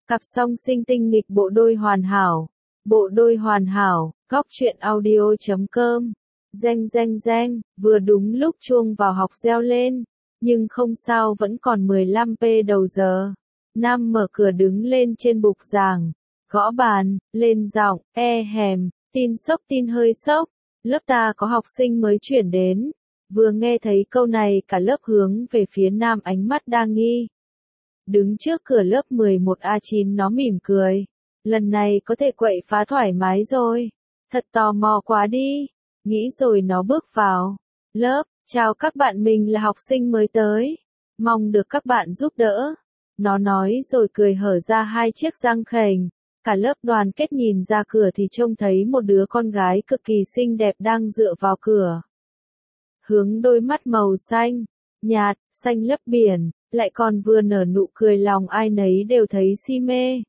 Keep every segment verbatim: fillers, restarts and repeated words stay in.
Cặp song sinh tinh nghịch bộ đôi hoàn hảo. Bộ đôi hoàn hảo, góc truyện audio chấm com. Reng reng reng, vừa đúng lúc chuông vào học reo lên. Nhưng không sao, vẫn còn mười lăm phút đầu giờ. Nam mở cửa đứng lên trên bục giảng, gõ bàn, lên giọng, e hèm, tin sốc tin hơi sốc. Lớp ta có học sinh mới chuyển đến. Vừa nghe thấy câu này cả lớp hướng về phía Nam ánh mắt đa nghi. Đứng trước cửa lớp mười một A chín nó mỉm cười. Lần này có thể quậy phá thoải mái rồi. Thật tò mò quá đi. Nghĩ rồi nó bước vào lớp. Chào các bạn, mình là học sinh mới tới. Mong được các bạn giúp đỡ. Nó nói rồi cười hở ra hai chiếc răng khểnh. Cả lớp đoàn kết nhìn ra cửa thì trông thấy một đứa con gái cực kỳ xinh đẹp đang dựa vào cửa. Hướng đôi mắt màu xanh, nhạt, xanh lấp biển, lại còn vừa nở nụ cười lòng ai nấy đều thấy si mê.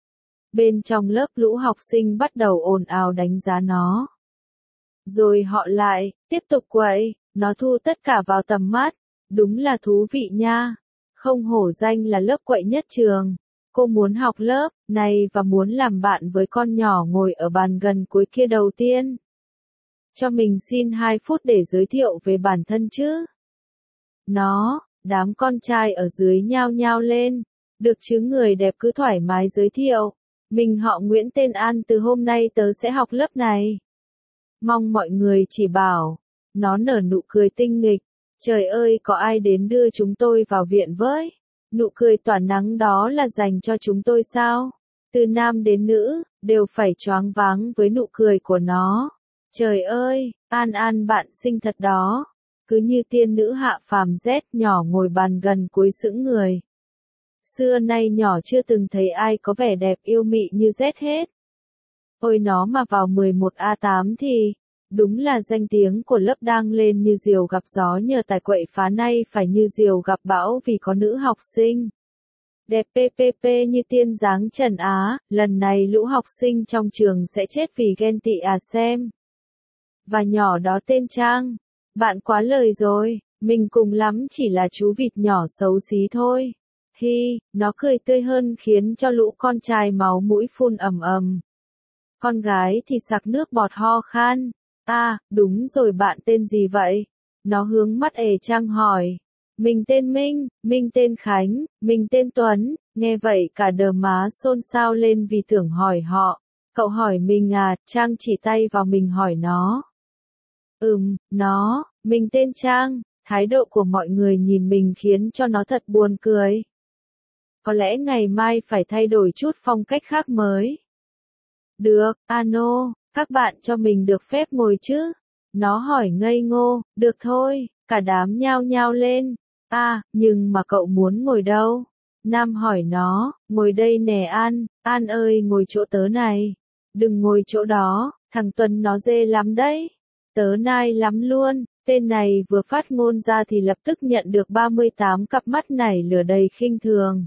Bên trong lớp lũ học sinh bắt đầu ồn ào đánh giá nó. Rồi họ lại, tiếp tục quậy, nó thu tất cả vào tầm mắt, đúng là thú vị nha. Không hổ danh là lớp quậy nhất trường. Cô muốn học lớp này và muốn làm bạn với con nhỏ ngồi ở bàn gần cuối kia đầu tiên. Cho mình xin hai phút để giới thiệu về bản thân chứ. Nó, đám con trai ở dưới nhao nhao lên. Được chứ, người đẹp cứ thoải mái giới thiệu. Mình họ Nguyễn, tên An, từ hôm nay tớ sẽ học lớp này. Mong mọi người chỉ bảo. Nó nở nụ cười tinh nghịch. Trời ơi, có ai đến đưa chúng tôi vào viện với? Nụ cười tỏa nắng đó là dành cho chúng tôi sao? Từ nam đến nữ, đều phải choáng váng với nụ cười của nó. Trời ơi, An An bạn xinh thật đó. Cứ như tiên nữ hạ phàm. Z nhỏ ngồi bàn gần cuối sững người. Xưa nay nhỏ chưa từng thấy ai có vẻ đẹp yêu mị như Z hết. Ôi nó mà vào mười một A tám thì, đúng là danh tiếng của lớp đang lên như diều gặp gió, nhờ tài quậy phá nay phải như diều gặp bão vì có nữ học sinh. Đẹp ppp như tiên dáng Trần Á, lần này lũ học sinh trong trường sẽ chết vì ghen tị à xem. Và nhỏ đó tên Trang. Bạn quá lời rồi, mình cùng lắm chỉ là chú vịt nhỏ xấu xí thôi. Hi, nó cười tươi hơn khiến cho lũ con trai máu mũi phun ầm ầm. Con gái thì sặc nước bọt ho khan. À, đúng rồi, bạn tên gì vậy? Nó hướng mắt ề Trang hỏi. Mình tên Minh, mình tên Khánh, mình tên Tuấn. Nghe vậy cả đờ má xôn xao lên vì tưởng hỏi họ. Cậu hỏi mình à? Trang chỉ tay vào mình hỏi nó. Ừm, nó, mình tên Trang. Thái độ của mọi người nhìn mình khiến cho nó thật buồn cười. Có lẽ ngày mai phải thay đổi chút phong cách khác mới. Được, ano, các bạn cho mình được phép ngồi chứ? Nó hỏi ngây ngô. Được thôi, cả đám nhao nhao lên. À, nhưng mà cậu muốn ngồi đâu? Nam hỏi nó. Ngồi đây nè An. An ơi, ngồi chỗ tớ này. Đừng ngồi chỗ đó, thằng Tuấn nó dê lắm đấy. Tớ nai lắm luôn. Tên này vừa phát ngôn ra thì lập tức nhận được ba mươi tám cặp mắt nảy lửa đầy khinh thường.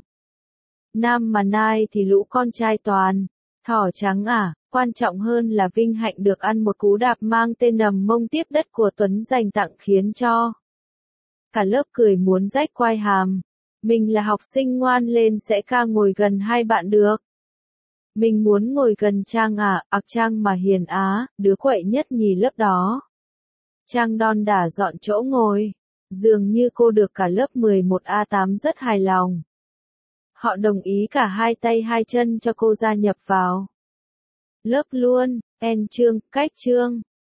Nam mà nai thì lũ con trai toàn. Thỏ trắng à, quan trọng hơn là vinh hạnh được ăn một cú đạp mang tên nằm mông tiếp đất của Tuấn dành tặng khiến cho cả lớp cười muốn rách quai hàm. Mình là học sinh ngoan lên sẽ ca ngồi gần hai bạn được. Mình muốn ngồi gần Trang à, ặc Trang mà hiền á, đứa quậy nhất nhì lớp đó. Trang đon đả dọn chỗ ngồi. Dường như cô được cả lớp mười một A tám rất hài lòng. Họ đồng ý cả hai tay hai chân cho cô gia nhập vào lớp luôn. En chương, cách chương.